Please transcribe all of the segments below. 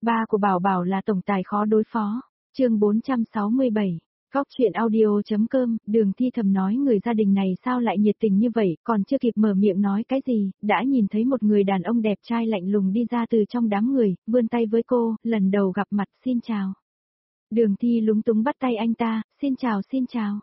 Ba của Bảo Bảo là tổng tài khó đối phó. Chương 467. Góc truyện audio.com. Đường Thi thầm nói người gia đình này sao lại nhiệt tình như vậy, còn chưa kịp mở miệng nói cái gì, đã nhìn thấy một người đàn ông đẹp trai lạnh lùng đi ra từ trong đám người, vươn tay với cô, lần đầu gặp mặt, xin chào. Đường Thi lúng túng bắt tay anh ta, xin chào xin chào.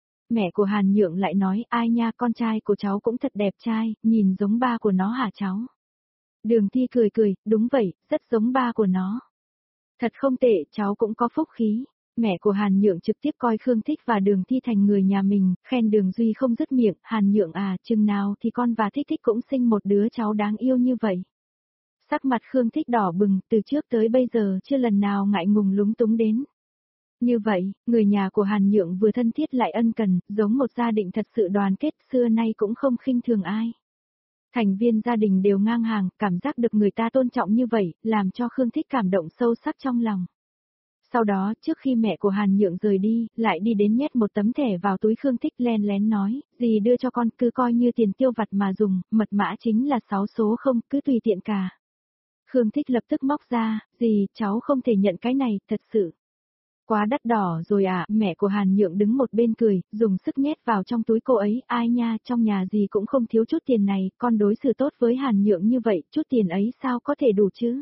Mẹ của Hàn Nhượng lại nói, ai nha, con trai của cháu cũng thật đẹp trai, nhìn giống ba của nó hả cháu? Đường Thi cười cười, đúng vậy, rất giống ba của nó. Thật không tệ, cháu cũng có phúc khí. Mẹ của Hàn Nhượng trực tiếp coi Khương Thích và Đường Thi thành người nhà mình, khen Đường Duy không dứt miệng, Hàn Nhượng à, chừng nào thì con và Thích Thích cũng sinh một đứa cháu đáng yêu như vậy. Sắc mặt Khương Thích đỏ bừng, từ trước tới bây giờ chưa lần nào ngại ngùng lúng túng đến. Như vậy, người nhà của Hàn Nhượng vừa thân thiết lại ân cần, giống một gia đình thật sự đoàn kết, xưa nay cũng không khinh thường ai. Thành viên gia đình đều ngang hàng, cảm giác được người ta tôn trọng như vậy, làm cho Khương Thích cảm động sâu sắc trong lòng. Sau đó, trước khi mẹ của Hàn Nhượng rời đi, lại đi đến nhét một tấm thẻ vào túi Khương Thích len lén nói, dì đưa cho con, cứ coi như tiền tiêu vặt mà dùng, mật mã chính là 6 số không, cứ tùy tiện cả. Khương Thích lập tức móc ra, dì, cháu không thể nhận cái này, thật sự. Quá đắt đỏ rồi à, mẹ của Hàn Nhượng đứng một bên cười, dùng sức nhét vào trong túi cô ấy, ai nha, trong nhà gì cũng không thiếu chút tiền này, con đối xử tốt với Hàn Nhượng như vậy, chút tiền ấy sao có thể đủ chứ?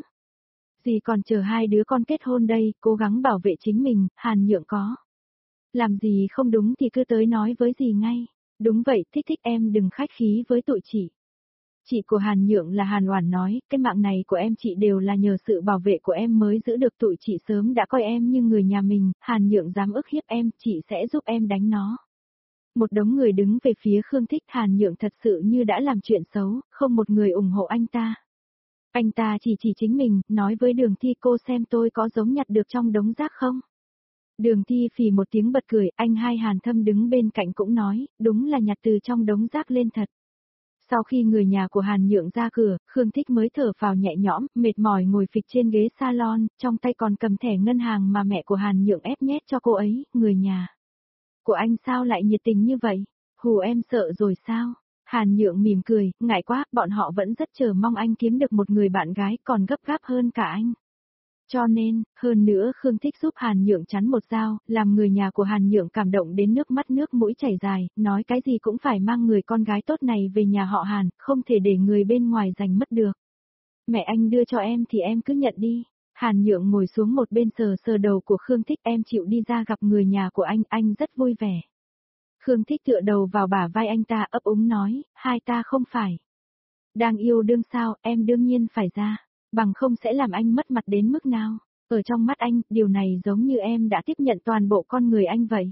Dì còn chờ hai đứa con kết hôn đây, cố gắng bảo vệ chính mình, Hàn Nhượng có. Làm gì không đúng thì cứ tới nói với dì ngay. Đúng vậy, Thích Thích em đừng khách khí với tụi chị. Chị của Hàn Nhượng là Hàn Oản nói, cái mạng này của em chị đều là nhờ sự bảo vệ của em mới giữ được, tụi chị sớm đã coi em như người nhà mình, Hàn Nhượng dám ức hiếp em, chị sẽ giúp em đánh nó. Một đống người đứng về phía Khương Thích, Hàn Nhượng thật sự như đã làm chuyện xấu, không một người ủng hộ anh ta. Anh ta chỉ chính mình, nói với Đường Thi, cô xem tôi có giống nhặt được trong đống rác không? Đường Thi phì một tiếng bật cười, anh hai Hàn Thâm đứng bên cạnh cũng nói, đúng là nhặt từ trong đống rác lên thật. Sau khi người nhà của Hàn Nhượng ra cửa, Khương Thích mới thở phào nhẹ nhõm, mệt mỏi ngồi phịch trên ghế salon, trong tay còn cầm thẻ ngân hàng mà mẹ của Hàn Nhượng ép nhét cho cô ấy, người nhà. Của anh sao lại nhiệt tình như vậy? Hù em sợ rồi sao? Hàn Nhượng mỉm cười, ngại quá, bọn họ vẫn rất chờ mong anh kiếm được một người bạn gái còn gấp gáp hơn cả anh. Cho nên, hơn nữa Khương Thích giúp Hàn Nhượng chắn một dao, làm người nhà của Hàn Nhượng cảm động đến nước mắt nước mũi chảy dài, nói cái gì cũng phải mang người con gái tốt này về nhà họ Hàn, không thể để người bên ngoài giành mất được. Mẹ anh đưa cho em thì em cứ nhận đi. Hàn Nhượng ngồi xuống một bên sờ sờ đầu của Khương Thích, em chịu đi ra gặp người nhà của anh rất vui vẻ. Khương Thích tựa đầu vào bả vai anh ta ấp úng nói, hai ta không phải. Đang yêu đương sao, em đương nhiên phải ra, bằng không sẽ làm anh mất mặt đến mức nào. Ở trong mắt anh, điều này giống như em đã tiếp nhận toàn bộ con người anh vậy.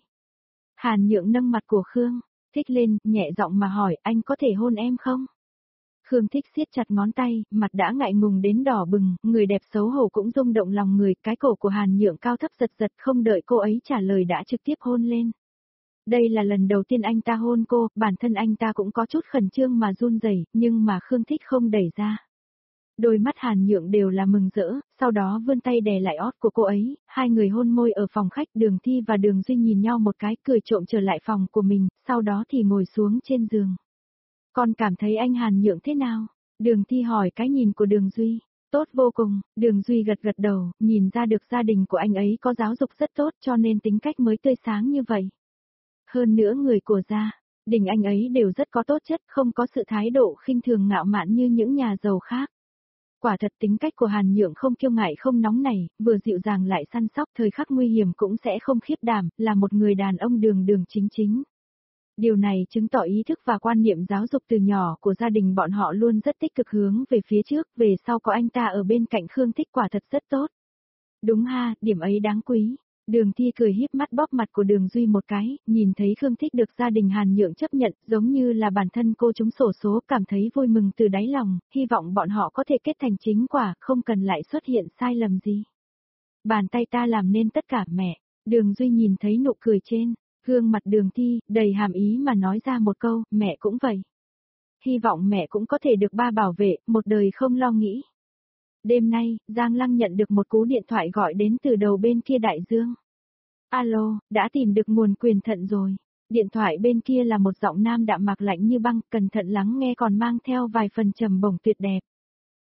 Hàn Nhượng nâng mặt của Khương Thích lên, nhẹ giọng mà hỏi, anh có thể hôn em không? Khương Thích siết chặt ngón tay, mặt đã ngại ngùng đến đỏ bừng, người đẹp xấu hổ cũng rung động lòng người, cái cổ của Hàn Nhượng cao thấp giật giật, không đợi cô ấy trả lời đã trực tiếp hôn lên. Đây là lần đầu tiên anh ta hôn cô, bản thân anh ta cũng có chút khẩn trương mà run rẩy, nhưng mà Khương Thích không đẩy ra. Đôi mắt Hàn Nhượng đều là mừng rỡ, sau đó vươn tay đè lại ót của cô ấy, hai người hôn môi ở phòng khách, Đường Thi và Đường Duy nhìn nhau một cái, cười trộm trở lại phòng của mình, sau đó thì ngồi xuống trên giường. Con cảm thấy anh Hàn Nhượng thế nào? Đường Thi hỏi cái nhìn của Đường Duy. Tốt vô cùng, Đường Duy gật gật đầu, nhìn ra được gia đình của anh ấy có giáo dục rất tốt cho nên tính cách mới tươi sáng như vậy. Hơn nữa người của gia đình anh ấy đều rất có tốt chất, không có sự thái độ khinh thường ngạo mạn như những nhà giàu khác. Quả thật tính cách của Hàn Nhượng không kiêu ngạo không nóng nảy, vừa dịu dàng lại săn sóc, thời khắc nguy hiểm cũng sẽ không khiếp đảm, là một người đàn ông đường đường chính chính. Điều này chứng tỏ ý thức và quan niệm giáo dục từ nhỏ của gia đình bọn họ luôn rất tích cực hướng về phía trước, về sau có anh ta ở bên cạnh Khương Thích quả thật rất tốt. Đúng ha, điểm ấy đáng quý. Đường Thi cười híp mắt bóp mặt của Đường Duy một cái, nhìn thấy Khương Thích được gia đình Hàn Nhượng chấp nhận, giống như là bản thân cô trúng xổ số, cảm thấy vui mừng từ đáy lòng, hy vọng bọn họ có thể kết thành chính quả, không cần lại xuất hiện sai lầm gì. Bàn tay ta làm nên tất cả mẹ. Đường Duy nhìn thấy nụ cười trên gương mặt Đường Thi, đầy hàm ý mà nói ra một câu, mẹ cũng vậy. Hy vọng mẹ cũng có thể được ba bảo vệ, một đời không lo nghĩ. Đêm nay, Giang Lăng nhận được một cú điện thoại gọi đến từ đầu bên kia đại dương. Alo, đã tìm được nguồn quyền thận rồi. Điện thoại bên kia là một giọng nam đạm mạc lạnh như băng, cẩn thận lắng nghe còn mang theo vài phần trầm bổng tuyệt đẹp.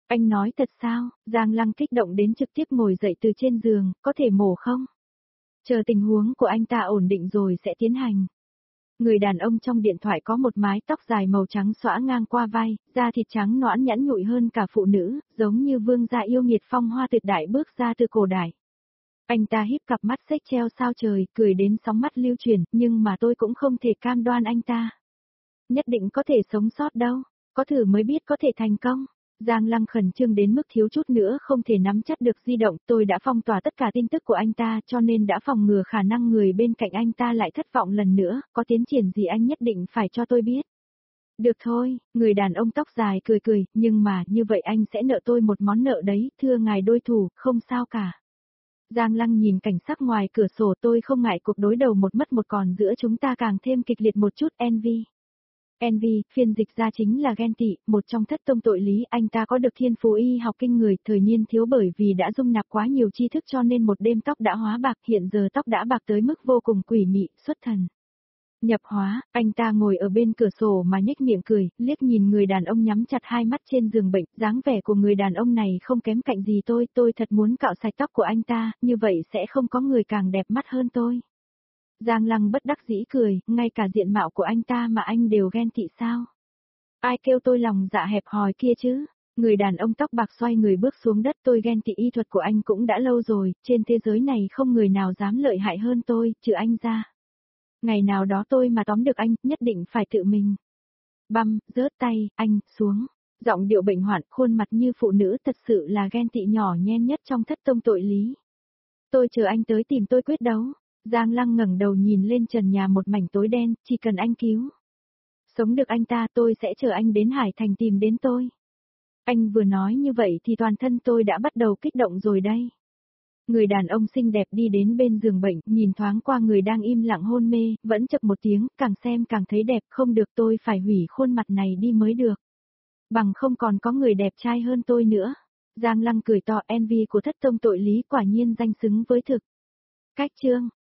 Anh nói thật sao? Giang Lăng kích động đến trực tiếp ngồi dậy từ trên giường, có thể mổ không? Chờ tình huống của anh ta ổn định rồi sẽ tiến hành. Người đàn ông trong điện thoại có một mái tóc dài màu trắng xõa ngang qua vai, da thịt trắng nõn nhẵn nhụi hơn cả phụ nữ, giống như vương gia yêu nghiệt phong hoa tuyệt đại bước ra từ cổ đại. Anh ta híp cặp mắt xếch treo sao trời, cười đến sóng mắt lưu chuyển, nhưng mà tôi cũng không thể cam đoan anh ta nhất định có thể sống sót đâu, có thử mới biết có thể thành công. Giang Lăng khẩn trương đến mức thiếu chút nữa không thể nắm chắc được di động, tôi đã phong tỏa tất cả tin tức của anh ta cho nên đã phòng ngừa khả năng người bên cạnh anh ta lại thất vọng lần nữa, có tiến triển gì anh nhất định phải cho tôi biết. Được thôi, người đàn ông tóc dài cười cười, nhưng mà như vậy anh sẽ nợ tôi một món nợ đấy, thưa ngài đôi thủ, không sao cả. Giang Lăng nhìn cảnh sắc ngoài cửa sổ, tôi không ngại cuộc đối đầu một mất một còn giữa chúng ta càng thêm kịch liệt một chút. Envy. Envy, phiên dịch ra chính là ghen tị, một trong thất tông tội lý. Anh ta có được thiên phú y học kinh người, thời niên thiếu bởi vì đã dung nạp quá nhiều tri thức cho nên một đêm tóc đã hóa bạc, hiện giờ tóc đã bạc tới mức vô cùng quỷ mị, xuất thần. Nhập hóa, anh ta ngồi ở bên cửa sổ mà nhếch miệng cười, liếc nhìn người đàn ông nhắm chặt hai mắt trên giường bệnh, dáng vẻ của người đàn ông này không kém cạnh gì tôi thật muốn cạo sạch tóc của anh ta, như vậy sẽ không có người càng đẹp mắt hơn tôi. Giang Lăng bất đắc dĩ cười, ngay cả diện mạo của anh ta mà anh đều ghen tị sao? Ai kêu tôi lòng dạ hẹp hòi kia chứ? Người đàn ông tóc bạc xoay người bước xuống đất, tôi ghen tị y thuật của anh cũng đã lâu rồi, trên thế giới này không người nào dám lợi hại hơn tôi, trừ anh ra. Ngày nào đó tôi mà tóm được anh, nhất định phải tự mình. Băm, rớt tay, anh, xuống. Giọng điệu bệnh hoạn, khuôn mặt như phụ nữ thật sự là ghen tị nhỏ nhen nhất trong thất tông tội lý. Tôi chờ anh tới tìm tôi quyết đấu. Giang Lăng ngẩng đầu nhìn lên trần nhà một mảnh tối đen, chỉ cần anh cứu. Sống được anh ta tôi sẽ chờ anh đến Hải Thành tìm đến tôi. Anh vừa nói như vậy thì toàn thân tôi đã bắt đầu kích động rồi đây. Người đàn ông xinh đẹp đi đến bên giường bệnh, nhìn thoáng qua người đang im lặng hôn mê, vẫn chập một tiếng, càng xem càng thấy đẹp, không được tôi phải hủy khuôn mặt này đi mới được. Bằng không còn có người đẹp trai hơn tôi nữa. Giang Lăng cười to, envy của thất tông tội lý quả nhiên danh xứng với thực. Cách chương